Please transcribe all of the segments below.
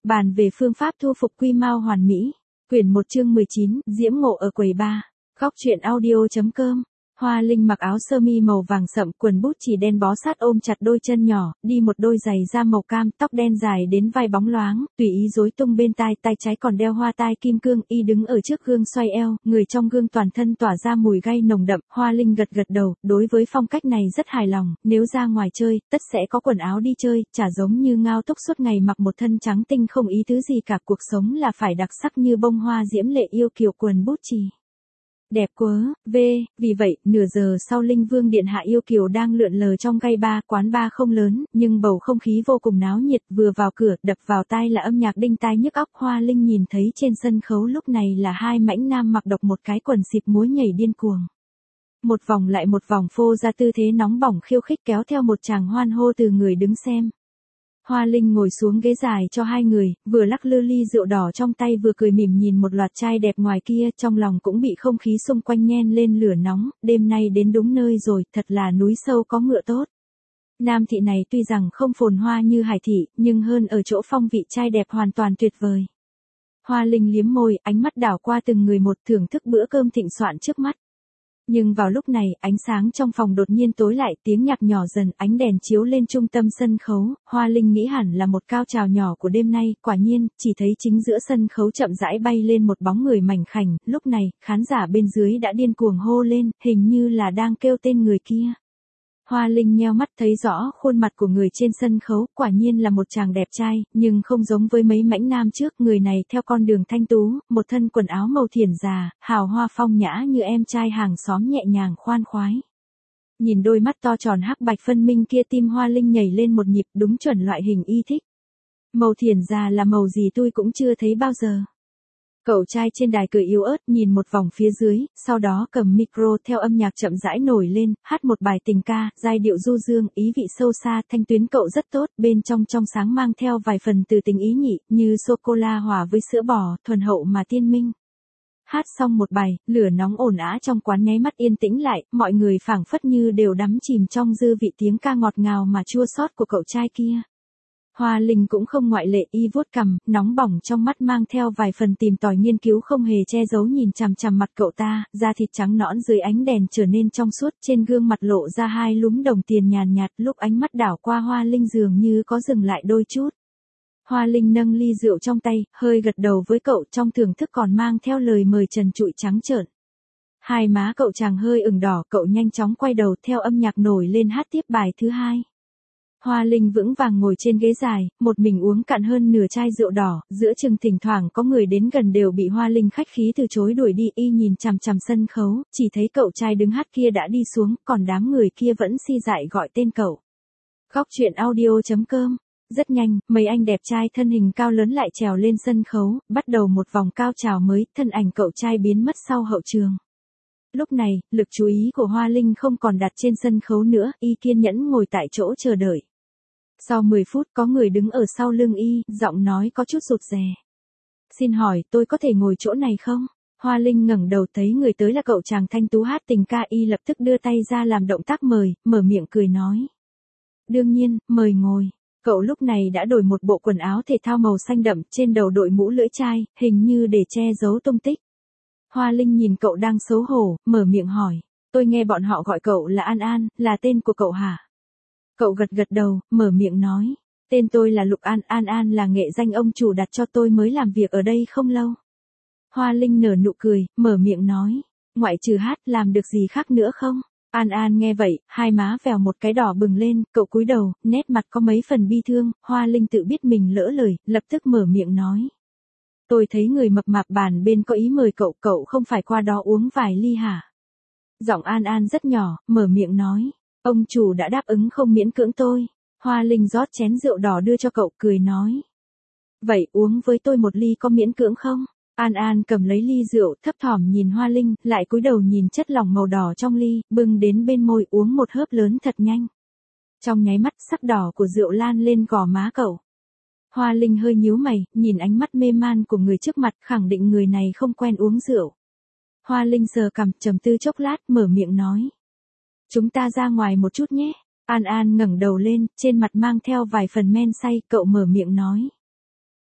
Bàn về phương pháp thu phục quy mao hoàn mỹ. Quyển 1 chương 19, Diễm ngộ ở quầy bar. Góc truyện audio.com. Hoa Linh mặc áo sơ mi màu vàng sậm, quần bút chỉ đen bó sát ôm chặt đôi chân nhỏ, đi một đôi giày da màu cam, tóc đen dài đến vai bóng loáng, tùy ý rối tung bên tai, tay trái còn đeo hoa tai kim cương, y đứng ở trước gương xoay eo, người trong gương toàn thân tỏa ra mùi gay nồng đậm. Hoa Linh gật gật đầu, đối với phong cách này rất hài lòng, nếu ra ngoài chơi, tất sẽ có quần áo đi chơi, chả giống như Ngao Túc suốt ngày mặc một thân trắng tinh không ý tứ gì cả, cuộc sống là phải đặc sắc như bông hoa diễm lệ yêu kiều quần bút chì. Đẹp quá, vì vậy, nửa giờ sau Linh Vương Điện Hạ yêu kiều đang lượn lờ trong gay bar, quán bar không lớn, nhưng bầu không khí vô cùng náo nhiệt, vừa vào cửa, đập vào tai là âm nhạc đinh tai nhức óc. Hoa Linh nhìn thấy trên sân khấu lúc này là hai mãnh nam mặc độc một cái quần xịp múa nhảy điên cuồng. Một vòng lại một vòng phô ra tư thế nóng bỏng khiêu khích kéo theo một tràng hoan hô từ người đứng xem. Hoa Linh ngồi xuống ghế dài cho hai người, vừa lắc lư ly rượu đỏ trong tay vừa cười mỉm nhìn một loạt trai đẹp ngoài kia, trong lòng cũng bị không khí xung quanh nhen lên lửa nóng, đêm nay đến đúng nơi rồi, thật là núi sâu có ngựa tốt. Nam thị này tuy rằng không phồn hoa như Hải thị, nhưng hơn ở chỗ phong vị trai đẹp hoàn toàn tuyệt vời. Hoa Linh liếm môi, ánh mắt đảo qua từng người một, thưởng thức bữa cơm thịnh soạn trước mắt. Nhưng vào lúc này, ánh sáng trong phòng đột nhiên tối lại, tiếng nhạc nhỏ dần, ánh đèn chiếu lên trung tâm sân khấu, Hoa Linh nghĩ hẳn là một cao trào nhỏ của đêm nay, quả nhiên, chỉ thấy chính giữa sân khấu chậm rãi bay lên một bóng người mảnh khảnh, lúc này, khán giả bên dưới đã điên cuồng hô lên, hình như là đang kêu tên người kia. Hoa Linh nheo mắt thấy rõ khuôn mặt của người trên sân khấu, quả nhiên là một chàng đẹp trai, nhưng không giống với mấy mãnh nam trước, người này theo con đường thanh tú, một thân quần áo màu thiển già, hào hoa phong nhã như em trai hàng xóm nhẹ nhàng khoan khoái. Nhìn đôi mắt to tròn hắc bạch phân minh kia, tim Hoa Linh nhảy lên một nhịp, đúng chuẩn loại hình y thích. Màu thiển già là màu gì tôi cũng chưa thấy bao giờ. Cậu trai trên đài cười yếu ớt nhìn một vòng phía dưới, sau đó cầm micro theo âm nhạc chậm rãi nổi lên, hát một bài tình ca, giai điệu du dương, ý vị sâu xa, thanh tuyến cậu rất tốt, bên trong sáng mang theo vài phần từ tình ý nhị, như sô-cô-la hòa với sữa bò, thuần hậu mà tiên minh. Hát xong một bài, lửa nóng ồn ào trong quán nháy mắt yên tĩnh lại, mọi người phảng phất như đều đắm chìm trong dư vị tiếng ca ngọt ngào mà chua xót của cậu trai kia. Hoa Linh cũng không ngoại lệ, y vuốt cằm, nóng bỏng trong mắt mang theo vài phần tìm tòi nghiên cứu không hề che giấu nhìn chằm chằm mặt cậu ta, da thịt trắng nõn dưới ánh đèn trở nên trong suốt, trên gương mặt lộ ra hai lúm đồng tiền nhàn nhạt, lúc ánh mắt đảo qua Hoa Linh dường như có dừng lại đôi chút. Hoa Linh nâng ly rượu trong tay, hơi gật đầu với cậu, trong thưởng thức còn mang theo lời mời trần trụi trắng trợn. Hai má cậu chàng hơi ửng đỏ, cậu nhanh chóng quay đầu theo âm nhạc nổi lên hát tiếp bài thứ hai. Hoa Linh vững vàng ngồi trên ghế dài, một mình uống cạn hơn nửa chai rượu đỏ, giữa chừng thỉnh thoảng có người đến gần đều bị Hoa Linh khách khí từ chối đuổi đi, y nhìn chằm chằm sân khấu, chỉ thấy cậu trai đứng hát kia đã đi xuống, còn đám người kia vẫn si dại gọi tên cậu. Góc truyện audio.com. Rất nhanh, mấy anh đẹp trai thân hình cao lớn lại trèo lên sân khấu, bắt đầu một vòng cao trào mới, thân ảnh cậu trai biến mất sau hậu trường. Lúc này, lực chú ý của Hoa Linh không còn đặt trên sân khấu nữa, y kiên nhẫn ngồi tại chỗ chờ đợi. Sau 10 phút có người đứng ở sau lưng y, giọng nói có chút rụt rè. Xin hỏi, tôi có thể ngồi chỗ này không? Hoa Linh ngẩng đầu thấy người tới là cậu chàng thanh tú hát tình ca, y lập tức đưa tay ra làm động tác mời, mở miệng cười nói. Đương nhiên, mời ngồi. Cậu lúc này đã đổi một bộ quần áo thể thao màu xanh đậm, trên đầu đội mũ lưỡi chai, hình như để che giấu tung tích. Hoa Linh nhìn cậu đang xấu hổ, mở miệng hỏi. Tôi nghe bọn họ gọi cậu là An An, là tên của cậu hả? Cậu gật gật đầu, mở miệng nói. Tên tôi là Lục An, An An là nghệ danh ông chủ đặt cho tôi mới làm việc ở đây không lâu. Hoa Linh nở nụ cười, mở miệng nói. Ngoại trừ hát, làm được gì khác nữa không? An An nghe vậy, hai má vèo một cái đỏ bừng lên, cậu cúi đầu, nét mặt có mấy phần bi thương, Hoa Linh tự biết mình lỡ lời, lập tức mở miệng nói. Tôi thấy người mập mạp bàn bên có ý mời cậu, cậu không phải qua đó uống vài ly hả? Giọng An An rất nhỏ, mở miệng nói. Ông chủ đã đáp ứng không miễn cưỡng tôi. Hoa Linh rót chén rượu đỏ đưa cho cậu, cười nói. Vậy uống với tôi một ly có miễn cưỡng không? An An cầm lấy ly rượu, thấp thỏm nhìn Hoa Linh, lại cúi đầu nhìn chất lỏng màu đỏ trong ly, bưng đến bên môi uống một hớp lớn thật nhanh. Trong nháy mắt, sắc đỏ của rượu lan lên gò má cậu. Hoa Linh hơi nhíu mày, nhìn ánh mắt mê man của người trước mặt, khẳng định người này không quen uống rượu. Hoa Linh sờ cằm, trầm tư chốc lát, mở miệng nói. Chúng ta ra ngoài một chút nhé. An An ngẩng đầu lên, trên mặt mang theo vài phần men say, cậu mở miệng nói.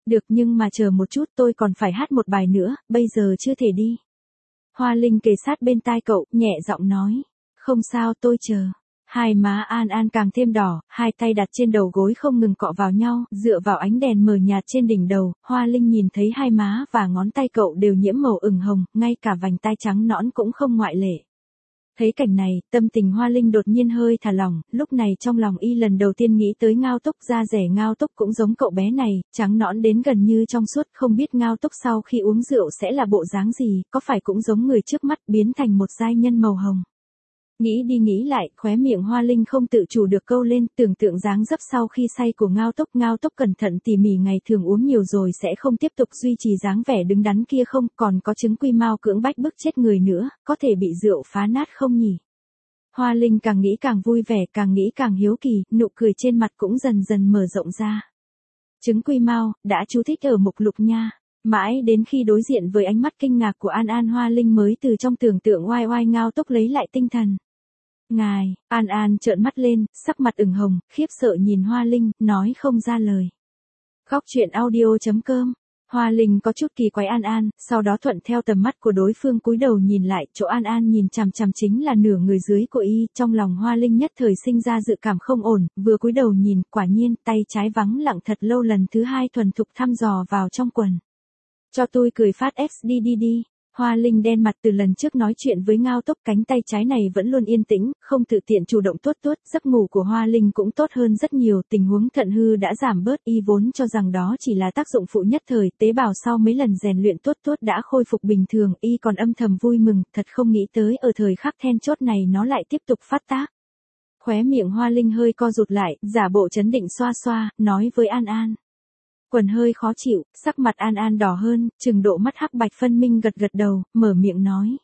Được nhưng mà chờ một chút tôi còn phải hát một bài nữa, bây giờ chưa thể đi. Hoa Linh kề sát bên tai cậu, nhẹ giọng nói. Không sao tôi chờ. Hai má An An càng thêm đỏ, hai tay đặt trên đầu gối không ngừng cọ vào nhau, dựa vào ánh đèn mờ nhạt trên đỉnh đầu, Hoa Linh nhìn thấy hai má và ngón tay cậu đều nhiễm màu ửng hồng, ngay cả vành tai trắng nõn cũng không ngoại lệ. Thấy cảnh này, tâm tình Hoa Linh đột nhiên hơi thả lỏng, lúc này trong lòng y lần đầu tiên nghĩ tới Ngao Túc, da rẻ Ngao Túc cũng giống cậu bé này, trắng nõn đến gần như trong suốt, không biết Ngao Túc sau khi uống rượu sẽ là bộ dáng gì, có phải cũng giống người trước mắt biến thành một giai nhân màu hồng. Nghĩ đi nghĩ lại, khóe miệng Hoa Linh không tự chủ được câu lên, tưởng tượng dáng dấp sau khi say của Ngao Túc cẩn thận tỉ mỉ ngày thường uống nhiều rồi sẽ không tiếp tục duy trì dáng vẻ đứng đắn kia không, còn có chứng quy mau cưỡng bách bức chết người nữa, có thể bị rượu phá nát không nhỉ? Hoa Linh càng nghĩ càng vui vẻ, càng nghĩ càng hiếu kỳ, nụ cười trên mặt cũng dần dần mở rộng ra. Chứng quy mau, đã chú thích ở mục lục nha. Mãi đến khi đối diện với ánh mắt kinh ngạc của An An, Hoa Linh mới từ trong tưởng tượng oai oai Ngao Túc lấy lại tinh thần. Ngài, An An trợn mắt lên, sắc mặt ửng hồng, khiếp sợ nhìn Hoa Linh, nói không ra lời. Góc truyện audio.com. Hoa Linh có chút kỳ quái An An, sau đó thuận theo tầm mắt của đối phương cúi đầu nhìn lại, chỗ An An nhìn chằm chằm chính là nửa người dưới của y, trong lòng Hoa Linh nhất thời sinh ra dự cảm không ổn, vừa cúi đầu nhìn, quả nhiên, tay trái vắng lặng thật lâu lần thứ hai thuần thục thăm dò vào trong quần. Cho tôi cười phát SD đi. Hoa Linh đen mặt từ lần trước nói chuyện với Ngao Túc, cánh tay trái này vẫn luôn yên tĩnh, không tự tiện chủ động tuốt, giấc ngủ của Hoa Linh cũng tốt hơn rất nhiều, tình huống thận hư đã giảm bớt, y vốn cho rằng đó chỉ là tác dụng phụ nhất thời, tế bào sau mấy lần rèn luyện tuốt đã khôi phục bình thường, y còn âm thầm vui mừng, thật không nghĩ tới ở thời khắc then chốt này nó lại tiếp tục phát tác. Khóe miệng Hoa Linh hơi co rụt lại, giả bộ trấn định xoa, nói với An An. Quần hơi khó chịu, sắc mặt An An đỏ hơn, chừng độ mắt hắc bạch phân minh gật đầu, mở miệng nói.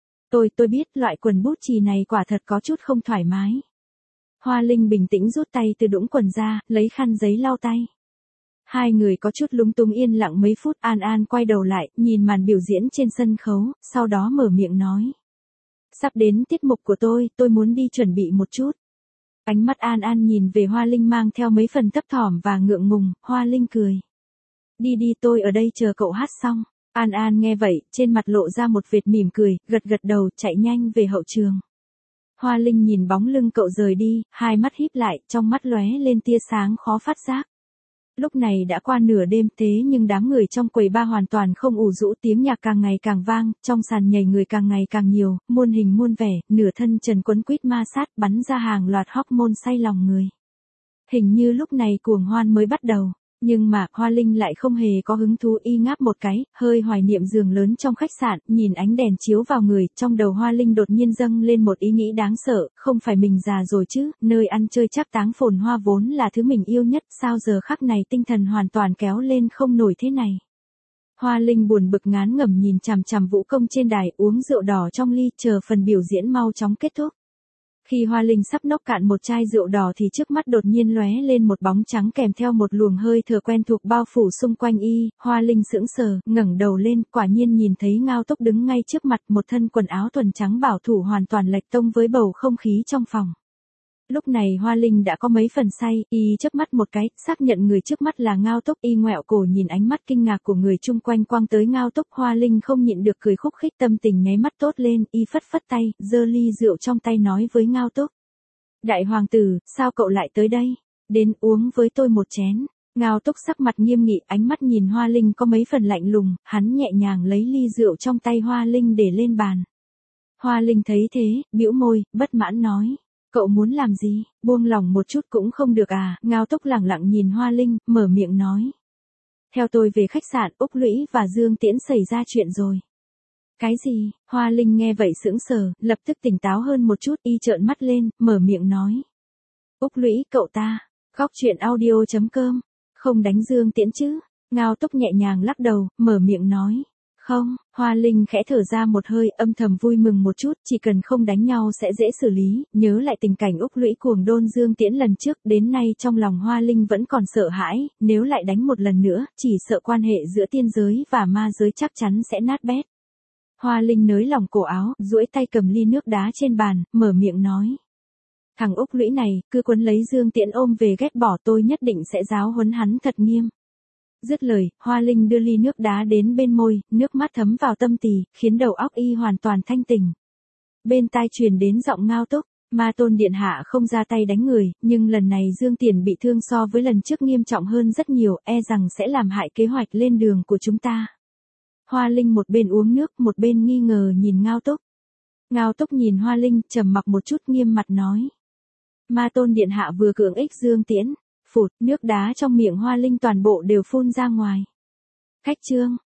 Tôi biết loại quần bút chì này quả thật có chút không thoải mái. Hoa Linh bình tĩnh rút tay từ đũng quần ra, lấy khăn giấy lau tay. Hai người có chút lúng túng yên lặng mấy phút, An An quay đầu lại, nhìn màn biểu diễn trên sân khấu, sau đó mở miệng nói. Sắp đến tiết mục của tôi muốn đi chuẩn bị một chút. Ánh mắt An An nhìn về Hoa Linh mang theo mấy phần thấp thỏm và ngượng ngùng, Hoa Linh cười. Đi tôi ở đây chờ cậu hát xong. An An nghe vậy, trên mặt lộ ra một vệt mỉm cười, gật đầu, chạy nhanh về hậu trường. Hoa Linh nhìn bóng lưng cậu rời đi, hai mắt híp lại, trong mắt lóe lên tia sáng khó phát giác. Lúc này đã qua nửa đêm, thế nhưng đám người trong quầy bar hoàn toàn không ủ rũ, tiếng nhạc càng ngày càng vang, trong sàn nhảy người càng ngày càng nhiều, muôn hình muôn vẻ, nửa thân trần quấn quýt ma sát, bắn ra hàng loạt hormone say lòng người. Hình như lúc này cuồng hoan mới bắt đầu. Nhưng mà, Hoa Linh lại không hề có hứng thú, y ngáp một cái, hơi hoài niệm giường lớn trong khách sạn, nhìn ánh đèn chiếu vào người, trong đầu Hoa Linh đột nhiên dâng lên một ý nghĩ đáng sợ, không phải mình già rồi chứ, nơi ăn chơi trác táng phồn hoa vốn là thứ mình yêu nhất, sao giờ khắc này tinh thần hoàn toàn kéo lên không nổi thế này. Hoa Linh buồn bực ngán ngẩm nhìn chằm vũ công trên đài, uống rượu đỏ trong ly, chờ phần biểu diễn mau chóng kết thúc. Khi Hoa Linh sắp nốc cạn một chai rượu đỏ thì trước mắt đột nhiên lóe lên một bóng trắng kèm theo một luồng hơi thở quen thuộc bao phủ xung quanh y, Hoa Linh sững sờ, ngẩng đầu lên, quả nhiên nhìn thấy Ngao Túc đứng ngay trước mặt, một thân quần áo thuần trắng bảo thủ hoàn toàn lệch tông với bầu không khí trong phòng. Lúc này Hoa Linh đã có mấy phần say, y chớp mắt một cái, xác nhận người trước mắt là Ngao Túc, y ngoẹo cổ nhìn ánh mắt kinh ngạc của người chung quanh quang tới Ngao Túc, Hoa Linh không nhịn được cười khúc khích, tâm tình nháy mắt tốt lên, y phất tay, giơ ly rượu trong tay nói với Ngao Túc. Đại hoàng tử, sao cậu lại tới đây? Đến uống với tôi một chén. Ngao Túc sắc mặt nghiêm nghị, ánh mắt nhìn Hoa Linh có mấy phần lạnh lùng, hắn nhẹ nhàng lấy ly rượu trong tay Hoa Linh để lên bàn. Hoa Linh thấy thế, bĩu môi, bất mãn nói. Cậu muốn làm gì, buông lòng một chút cũng không được à, Ngao Túc lẳng lặng nhìn Hoa Linh, mở miệng nói. Theo tôi về khách sạn, Úc Lũy và Dương Tiễn xảy ra chuyện rồi. Cái gì, Hoa Linh nghe vậy sững sờ, lập tức tỉnh táo hơn một chút, y trợn mắt lên, mở miệng nói. Úc Lũy, cậu ta, góc truyện audio.com, không đánh Dương Tiễn chứ, Ngao Túc nhẹ nhàng lắc đầu, mở miệng nói. Không, Hoa Linh khẽ thở ra một hơi, âm thầm vui mừng một chút, chỉ cần không đánh nhau sẽ dễ xử lý, nhớ lại tình cảnh Úc Lũy cuồng đôn Dương Tiễn lần trước, đến nay trong lòng Hoa Linh vẫn còn sợ hãi, nếu lại đánh một lần nữa, chỉ sợ quan hệ giữa tiên giới và ma giới chắc chắn sẽ nát bét. Hoa Linh nới lỏng cổ áo, duỗi tay cầm ly nước đá trên bàn, mở miệng nói. Thằng Úc Lũy này, cứ quấn lấy Dương Tiễn ôm về ghét bỏ, tôi nhất định sẽ giáo huấn hắn thật nghiêm. Dứt lời, Hoa Linh đưa ly nước đá đến bên môi, nước mắt thấm vào tâm tỳ, khiến đầu óc y hoàn toàn thanh tỉnh. Bên tai truyền đến giọng Ngao Túc, Ma Tôn điện hạ không ra tay đánh người, nhưng lần này Dương Tiền bị thương so với lần trước nghiêm trọng hơn rất nhiều, e rằng sẽ làm hại kế hoạch lên đường của chúng ta. Hoa Linh một bên uống nước, một bên nghi ngờ nhìn Ngao Túc. Ngao Túc nhìn Hoa Linh, trầm mặc một chút nghiêm mặt nói. Ma Tôn điện hạ vừa cưỡng ích Dương Tiễn, phụt, nước đá trong miệng Hoa Linh toàn bộ đều phun ra ngoài. Khách trương,